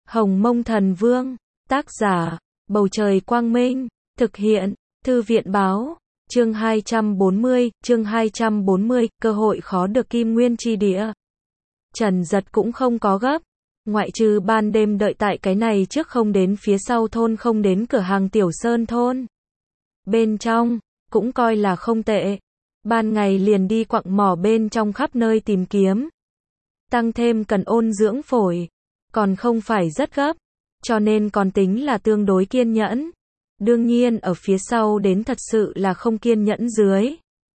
Hồng Mông Thần Vương, tác giả, Bầu Trời Quang Minh, thực hiện, Thư viện Báo, chương 240, cơ hội khó được Kim Nguyên Chi Địa. Trần Dật cũng không có gấp, ngoại trừ ban đêm đợi tại cái này trước không đến phía sau thôn không đến cửa hàng Tiểu Sơn thôn. Bên trong, cũng coi là không tệ. Ban ngày liền đi quặng mỏ bên trong khắp nơi tìm kiếm. Tăng thêm cần ôn dưỡng phổi, còn không phải rất gấp, cho nên còn tính là tương đối kiên nhẫn. Đương nhiên ở phía sau đến thật sự là không kiên nhẫn dưới.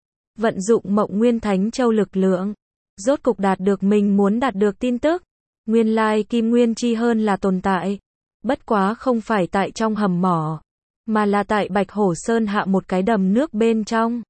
Vận dụng Mộng Nguyên Thánh Châu lực lượng, rốt cục đạt được mình muốn đạt được tin tức. Nguyên lai Kim Nguyên Chi hơn là tồn tại, bất quá không phải tại trong hầm mỏ, mà là tại Bạch Hổ Sơn hạ một cái đầm nước bên trong.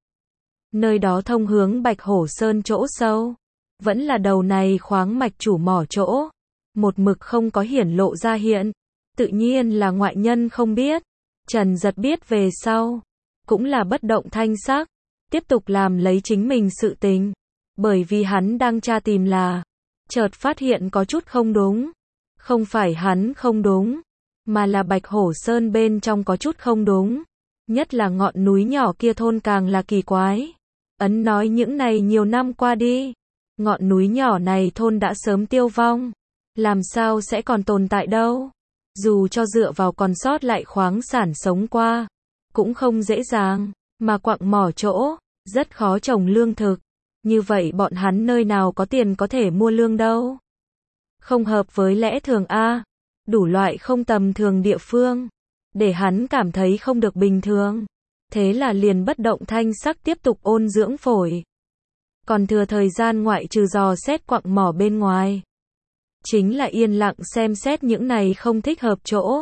Nơi đó thông hướng Bạch Hổ Sơn chỗ sâu, vẫn là đầu này khoáng mạch chủ mỏ chỗ, một mực không có hiển lộ ra hiện, tự nhiên là ngoại nhân không biết. Trần Dật biết về sau, cũng là bất động thanh sắc, tiếp tục làm lấy chính mình sự tình, bởi vì hắn đang tra tìm là, chợt phát hiện có chút không đúng, không phải hắn không đúng, mà là Bạch Hổ Sơn bên trong có chút không đúng, nhất là ngọn núi nhỏ kia thôn càng là kỳ quái. Ấn nói những này nhiều năm qua đi, ngọn núi nhỏ này thôn đã sớm tiêu vong, làm sao sẽ còn tồn tại đâu? Dù cho dựa vào còn sót lại khoáng sản sống qua, cũng không dễ dàng, mà quặng mỏ chỗ, rất khó trồng lương thực. Như vậy bọn hắn nơi nào có tiền có thể mua lương đâu? Không hợp với lẽ thường a, đủ loại không tầm thường địa phương, để hắn cảm thấy không được bình thường. Thế là liền bất động thanh sắc tiếp tục ôn dưỡng phổi. Còn thừa thời gian ngoại trừ dò xét quặng mỏ bên ngoài, chính là yên lặng xem xét những này không thích hợp chỗ.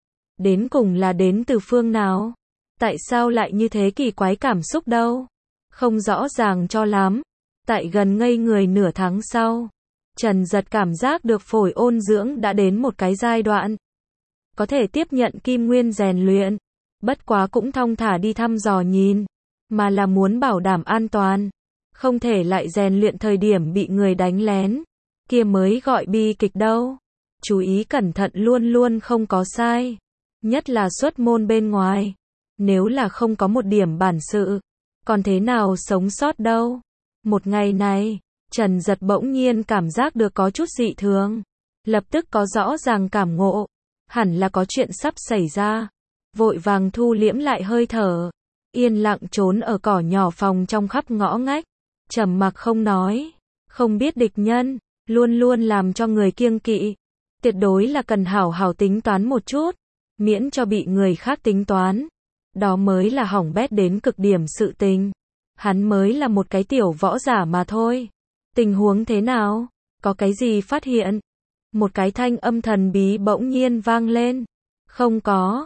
Đến cùng là đến từ phương nào? Tại sao lại như thế kỳ quái cảm xúc đâu? Không rõ ràng cho lắm. Tại gần ngây người nửa tháng sau, Trần Dật cảm giác được phổi ôn dưỡng đã đến một cái giai đoạn. Có thể tiếp nhận kim nguyên rèn luyện. Bất quá cũng thong thả đi thăm dò nhìn, mà là muốn bảo đảm an toàn. Không thể lại rèn luyện thời điểm bị người đánh lén. Kia mới gọi bi kịch đâu. Chú ý cẩn thận luôn luôn không có sai. Nhất là xuất môn bên ngoài. Nếu là không có một điểm bản sự, còn thế nào sống sót đâu. Một ngày này, Trần Dật bỗng nhiên cảm giác được có chút dị thường. Lập tức có rõ ràng cảm ngộ. Hẳn là có chuyện sắp xảy ra. Vội vàng thu liễm lại hơi thở. Yên lặng trốn ở cỏ nhỏ phòng trong khắp ngõ ngách. Trầm mặc không nói. Không biết địch nhân, luôn luôn làm cho người kiêng kỵ. Tuyệt đối là cần hảo hảo tính toán một chút. Miễn cho bị người khác tính toán. Đó mới là hỏng bét đến cực điểm sự tình. Hắn mới là một cái tiểu võ giả mà thôi. Tình huống thế nào? Có cái gì phát hiện? Một cái thanh âm thần bí bỗng nhiên vang lên. Không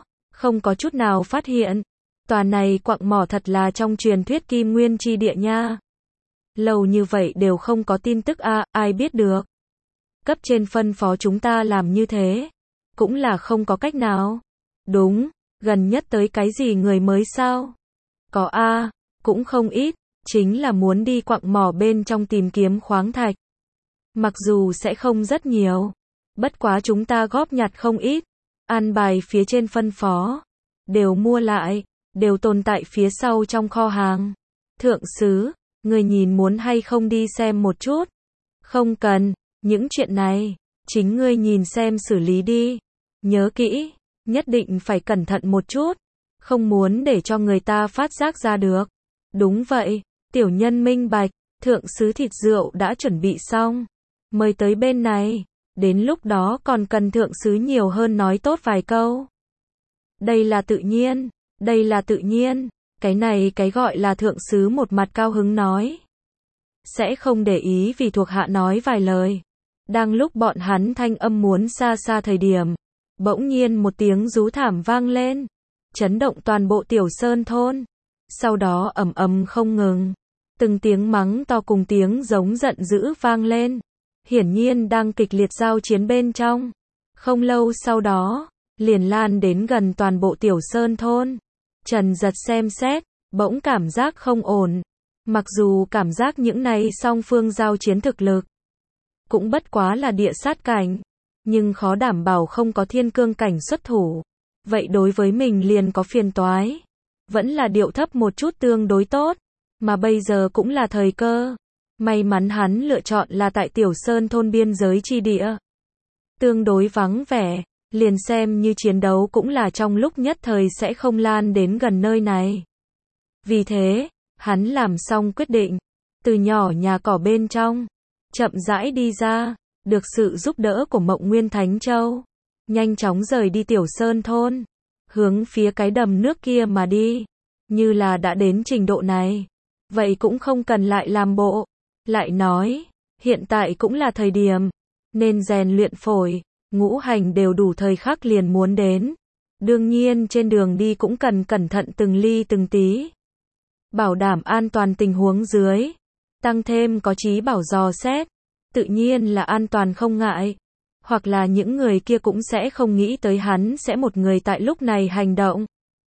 có chút nào phát hiện. Tòa này quặng mỏ thật là trong truyền thuyết Kim Nguyên Chi Địa nha. Lâu như vậy đều không có tin tức a, ai biết được. Cấp trên phân phó chúng ta làm như thế. Cũng là không có cách nào. Đúng, gần nhất tới cái gì người mới sao? Có a, cũng không ít, chính là muốn đi quặng mỏ bên trong tìm kiếm khoáng thạch. Mặc dù sẽ không rất nhiều, bất quá chúng ta góp nhặt không ít. An bài phía trên phân phó, đều mua lại, đều tồn tại phía sau trong kho hàng. Thượng sứ, người nhìn muốn hay không đi xem một chút? Không cần, những chuyện này, chính ngươi nhìn xem xử lý đi. Nhớ kỹ, nhất định phải cẩn thận một chút, không muốn để cho người ta phát giác ra được. Đúng vậy, tiểu nhân minh bạch, thượng sứ thịt rượu đã chuẩn bị xong, mời tới bên này. Đến lúc đó còn cần thượng sứ nhiều hơn nói tốt vài câu. Đây là tự nhiên, cái này cái gọi là thượng sứ một mặt cao hứng nói. Sẽ không để ý vì thuộc hạ nói vài lời. Đang lúc bọn hắn thanh âm muốn xa xa thời điểm, bỗng nhiên một tiếng rú thảm vang lên, chấn động toàn bộ Tiểu Sơn thôn. Sau đó ầm ầm không ngừng, từng tiếng mắng to cùng tiếng giống giận dữ vang lên. Hiển nhiên đang kịch liệt giao chiến bên trong. Không lâu sau đó, liền lan đến gần toàn bộ Tiểu Sơn thôn. Trần Dật xem xét, bỗng cảm giác không ổn. Mặc dù cảm giác những này song phương giao chiến thực lực, cũng bất quá là địa sát cảnh. nhưng khó đảm bảo không có thiên cương cảnh xuất thủ. Vậy đối với mình liền có phiền toái. Vẫn là điệu thấp một chút tương đối tốt, mà bây giờ cũng là thời cơ. May mắn hắn lựa chọn là tại Tiểu Sơn thôn biên giới chi địa. Tương đối vắng vẻ, liền xem như chiến đấu cũng là trong lúc nhất thời sẽ không lan đến gần nơi này. Vì thế, hắn làm xong quyết định, từ nhỏ nhà cỏ bên trong, chậm rãi đi ra, được sự giúp đỡ của Mộng Nguyên Thánh Châu, nhanh chóng rời đi Tiểu Sơn thôn, hướng phía cái đầm nước kia mà đi. Như là đã đến trình độ này, vậy cũng không cần lại làm bộ. Lại nói, hiện tại cũng là thời điểm, nên rèn luyện phổi, ngũ hành đều đủ thời khắc liền muốn đến. Đương nhiên trên đường đi cũng cần cẩn thận từng ly từng tí. Bảo đảm an toàn tình huống dưới, tăng thêm có trí bảo dò xét, tự nhiên là an toàn không ngại. Hoặc là những người kia cũng sẽ không nghĩ tới hắn sẽ một người tại lúc này hành động.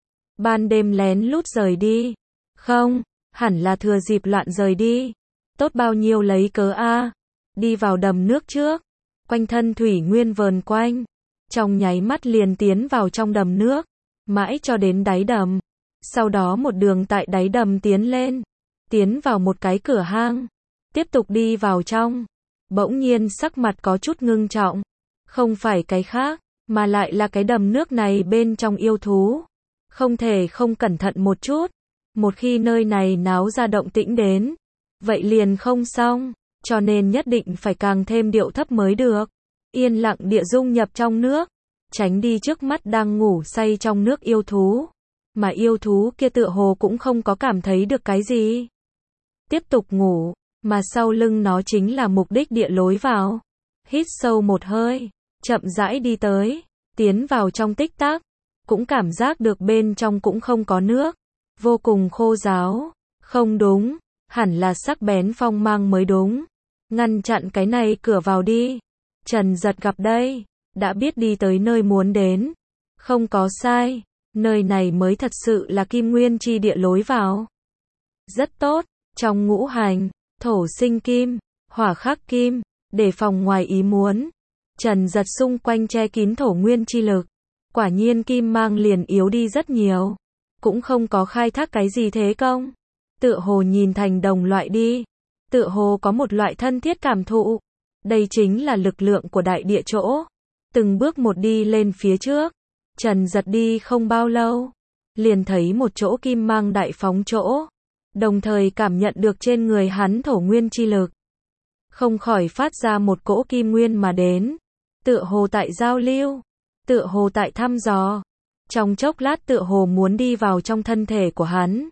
Ban đêm lén lút rời đi. Không, hẳn là thừa dịp loạn rời đi. Tốt bao nhiêu lấy cớ a. Đi vào đầm nước trước, quanh thân thủy nguyên vờn quanh, trong nháy mắt liền tiến vào trong đầm nước, mãi cho đến đáy đầm. Sau đó một đường tại đáy đầm tiến lên, tiến vào một cái cửa hang, tiếp tục đi vào trong. Bỗng nhiên sắc mặt có chút ngưng trọng, không phải cái khác, mà lại là cái đầm nước này bên trong yêu thú. Không thể không cẩn thận một chút, một khi nơi này náo ra động tĩnh đến, vậy liền không xong, cho nên nhất định phải càng thêm điệu thấp mới được. Yên lặng địa dung nhập trong nước, tránh đi trước mắt đang ngủ say trong nước yêu thú. Mà yêu thú kia tựa hồ cũng không có cảm thấy được cái gì. Tiếp tục ngủ, mà sau lưng nó chính là mục đích địa lối vào. Hít sâu một hơi, chậm rãi đi tới, tiến vào trong tích tắc, cũng cảm giác được bên trong cũng không có nước, vô cùng khô ráo. Không đúng, hẳn là sắc bén phong mang mới đúng. Ngăn chặn cái này cửa vào đi. Trần Giật gặp đây, đã biết đi tới nơi muốn đến. Không có sai, nơi này mới thật sự là Kim Nguyên chi địa lối vào. Rất tốt, trong ngũ hành, thổ sinh kim, hỏa khắc kim, để phòng ngoài ý muốn. Trần Giật xung quanh che kín thổ nguyên chi lực. Quả nhiên kim mang liền yếu đi rất nhiều. Cũng không có khai thác cái gì thế công. Tựa hồ nhìn thành đồng loại đi. Tựa hồ có một loại thân thiết cảm thụ. Đây chính là lực lượng của đại địa chỗ. Từng bước một đi lên phía trước. Trần Giật đi không bao lâu, liền thấy một chỗ kim mang đại phóng chỗ. Đồng thời cảm nhận được trên người hắn thổ nguyên chi lực. Không khỏi phát ra một cỗ kim nguyên mà đến. Tựa hồ tại giao lưu. Tựa hồ tại thăm dò. Trong chốc lát tựa hồ muốn đi vào trong thân thể của hắn.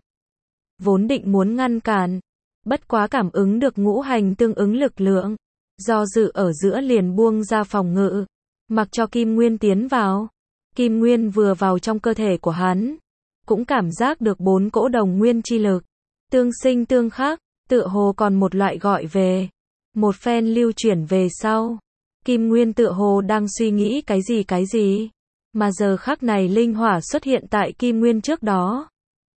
Vốn định muốn ngăn cản. Bất quá cảm ứng được ngũ hành tương ứng lực lượng. Do dự ở giữa liền buông ra phòng ngự. Mặc cho kim nguyên tiến vào. Kim nguyên vừa vào trong cơ thể của hắn. Cũng cảm giác được 4 cỗ đồng nguyên chi lực. Tương sinh tương khắc. Tựa hồ còn một loại gọi về. Một phen lưu chuyển về sau. Kim nguyên tựa hồ đang suy nghĩ cái gì. Mà giờ khắc này linh hỏa xuất hiện tại kim nguyên trước đó.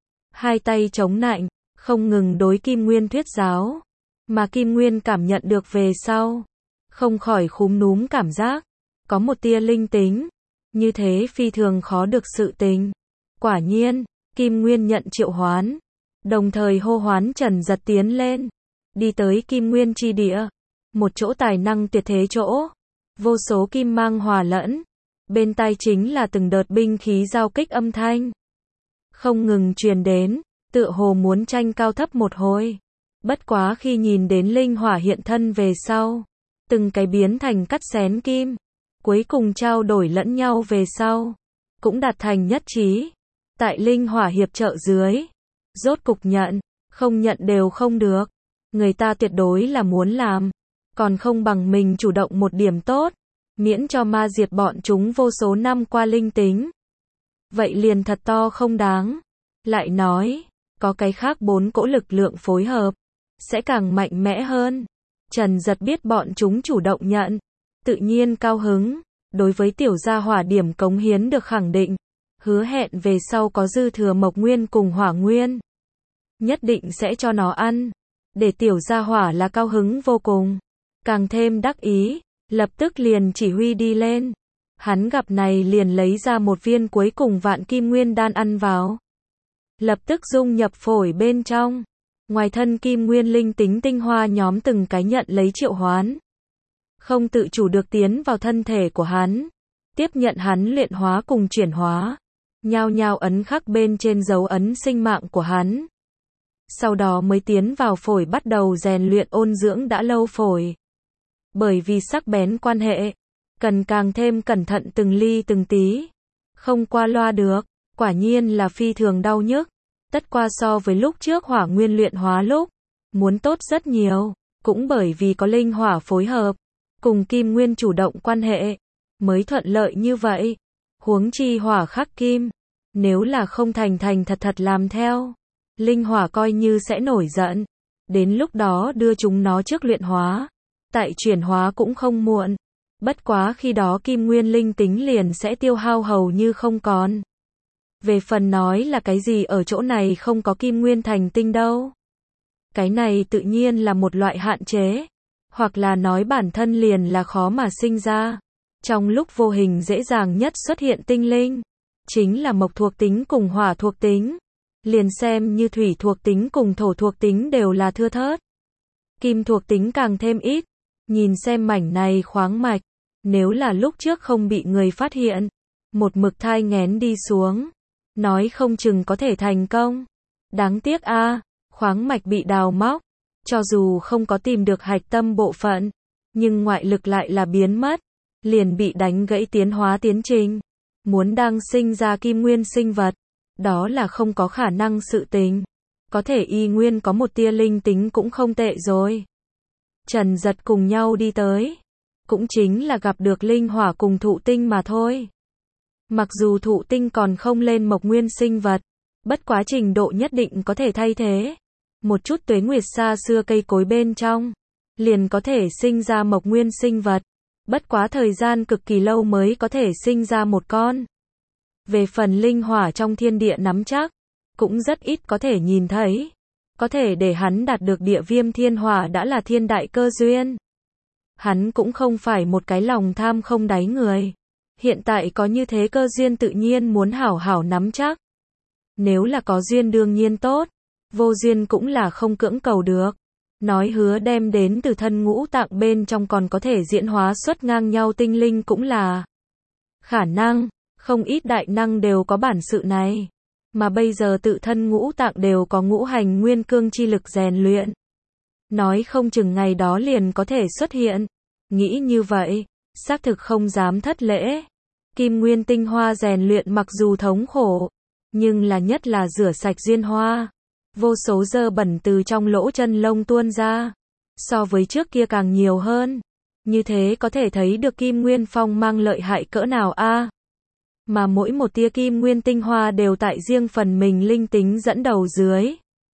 Hai tay chống nạnh, không ngừng đối kim nguyên thuyết giáo. Mà kim nguyên cảm nhận được về sau. Không khỏi khúm núm cảm giác. Có một tia linh tính. Như thế phi thường khó được sự tình. Quả nhiên, kim nguyên nhận triệu hoán. Đồng thời hô hoán Trần Giật tiến lên. Đi tới kim nguyên chi địa. Một chỗ tài năng tuyệt thế chỗ. Vô số kim mang hòa lẫn. Bên tai chính là từng đợt binh khí giao kích âm thanh. Không ngừng truyền đến. Tựa hồ muốn tranh cao thấp một hồi. Bất quá khi nhìn đến linh hỏa hiện thân về sau. Từng cái biến thành cắt xén kim. Cuối cùng trao đổi lẫn nhau về sau. Cũng đạt thành nhất trí. Tại linh hỏa hiệp trợ dưới. Rốt cục nhận. Không nhận đều không được. Người ta tuyệt đối là muốn làm. Còn không bằng mình chủ động một điểm tốt. Miễn cho ma diệt bọn chúng vô số năm qua linh tính. Vậy liền thật to không đáng. Lại nói. Có cái khác 4 cỗ lực lượng phối hợp. Sẽ càng mạnh mẽ hơn. Trần Giật biết bọn chúng chủ động nhận. Tự nhiên cao hứng. Đối với tiểu gia hỏa điểm cống hiến được khẳng định. Hứa hẹn về sau có dư thừa mộc nguyên cùng hỏa nguyên. Nhất định sẽ cho nó ăn. Để tiểu gia hỏa là cao hứng vô cùng. Càng thêm đắc ý. Lập tức liền chỉ huy đi lên. Hắn gặp này liền lấy ra một viên cuối cùng vạn kim nguyên đan ăn vào. Lập tức dung nhập phổi bên trong. Ngoài thân kim nguyên linh tính tinh hoa nhóm từng cái nhận lấy triệu hoán. Không tự chủ được tiến vào thân thể của hắn. Tiếp nhận hắn luyện hóa cùng chuyển hóa. Nhao nhao ấn khắc bên trên dấu ấn sinh mạng của hắn. Sau đó mới tiến vào phổi bắt đầu rèn luyện ôn dưỡng đã lâu phổi. Bởi vì sắc bén quan hệ, cần càng thêm cẩn thận từng ly từng tí. Không qua loa được, quả nhiên là phi thường đau nhức. Tất qua so với lúc trước hỏa nguyên luyện hóa lúc, muốn tốt rất nhiều, cũng bởi vì có linh hỏa phối hợp, cùng kim nguyên chủ động quan hệ, mới thuận lợi như vậy. Huống chi hỏa khắc kim, nếu là không thành thật làm theo, linh hỏa coi như sẽ nổi giận, đến lúc đó đưa chúng nó trước luyện hóa, tại chuyển hóa cũng không muộn. Bất quá khi đó kim nguyên linh tính liền sẽ tiêu hao hầu như không còn. Về phần nói là cái gì ở chỗ này không có kim nguyên thành tinh đâu. Cái này tự nhiên là một loại hạn chế, hoặc là nói bản thân liền là khó mà sinh ra. Trong lúc vô hình dễ dàng nhất xuất hiện tinh linh, chính là mộc thuộc tính cùng hỏa thuộc tính. Liền xem như thủy thuộc tính cùng thổ thuộc tính đều là thưa thớt. Kim thuộc tính càng thêm ít. Nhìn xem mảnh này khoáng mạch, nếu là lúc trước không bị người phát hiện, một mực thai nghén đi xuống, nói không chừng có thể thành công. Đáng tiếc a, khoáng mạch bị đào móc, cho dù không có tìm được hạch tâm bộ phận, nhưng ngoại lực lại là biến mất, liền bị đánh gãy tiến hóa tiến trình. Muốn đang sinh ra kim nguyên sinh vật, đó là không có khả năng sự tình. Có thể y nguyên có một tia linh tính cũng không tệ rồi. Trần Giật cùng nhau đi tới, cũng chính là gặp được linh hỏa cùng thụ tinh mà thôi. Mặc dù thụ tinh còn không lên mộc nguyên sinh vật, bất quá trình độ nhất định có thể thay thế. Một chút tuế nguyệt xa xưa cây cối bên trong, liền có thể sinh ra mộc nguyên sinh vật. Bất quá thời gian cực kỳ lâu mới có thể sinh ra một con. Về phần linh hỏa trong thiên địa nắm chắc, cũng rất ít có thể nhìn thấy. Có thể để hắn đạt được địa viêm thiên hỏa đã là thiên đại cơ duyên. Hắn cũng không phải một cái lòng tham không đáy người. Hiện tại có như thế cơ duyên tự nhiên muốn hảo hảo nắm chắc. Nếu là có duyên đương nhiên tốt, vô duyên cũng là không cưỡng cầu được. Nói hứa đem đến từ thân ngũ tạng bên trong còn có thể diễn hóa xuất ngang nhau tinh linh cũng là khả năng, không ít đại năng đều có bản sự này. Mà bây giờ tự thân ngũ tạng đều có ngũ hành nguyên cương chi lực rèn luyện. Nói không chừng ngày đó liền có thể xuất hiện. Nghĩ như vậy, xác thực không dám thất lễ. Kim nguyên tinh hoa rèn luyện mặc dù thống khổ, nhưng là nhất là rửa sạch duyên hoa. Vô số dơ bẩn từ trong lỗ chân lông tuôn ra. So với trước kia càng nhiều hơn. Như thế có thể thấy được kim nguyên phong mang lợi hại cỡ nào a. Mà mỗi một tia kim nguyên tinh hoa đều tại riêng phần mình linh tính dẫn đầu dưới.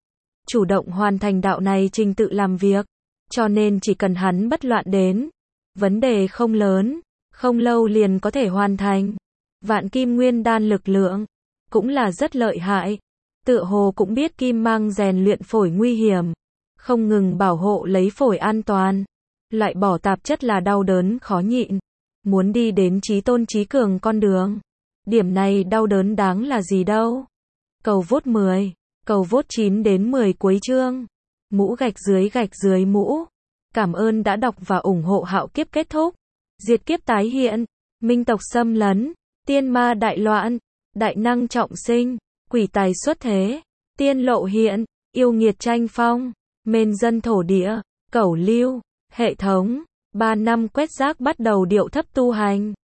Chủ động hoàn thành đạo này trình tự làm việc. Cho nên chỉ cần hắn bất loạn đến. Vấn đề không lớn, không lâu liền có thể hoàn thành. Vạn kim nguyên đan lực lượng, cũng là rất lợi hại. Tựa hồ cũng biết kim mang rèn luyện phổi nguy hiểm. Không ngừng bảo hộ lấy phổi an toàn. Loại bỏ tạp chất là đau đớn khó nhịn. Muốn đi đến chí tôn chí cường con đường. Điểm này đau đớn đáng là gì đâu. Cầu vốt 10, cầu vốt 9 đến 10 cuối chương. Mũ gạch dưới mũ. Cảm ơn đã đọc và ủng hộ Hạo Kiếp kết thúc. Diệt kiếp tái hiện. Minh tộc xâm lấn. Tiên ma đại loạn. Đại năng trọng sinh. Quỷ tài xuất thế. Tiên lộ hiện. Yêu nghiệt tranh phong. Mên dân thổ địa. Cẩu lưu. Hệ thống. 3 năm quét rác bắt đầu điệu thấp tu hành.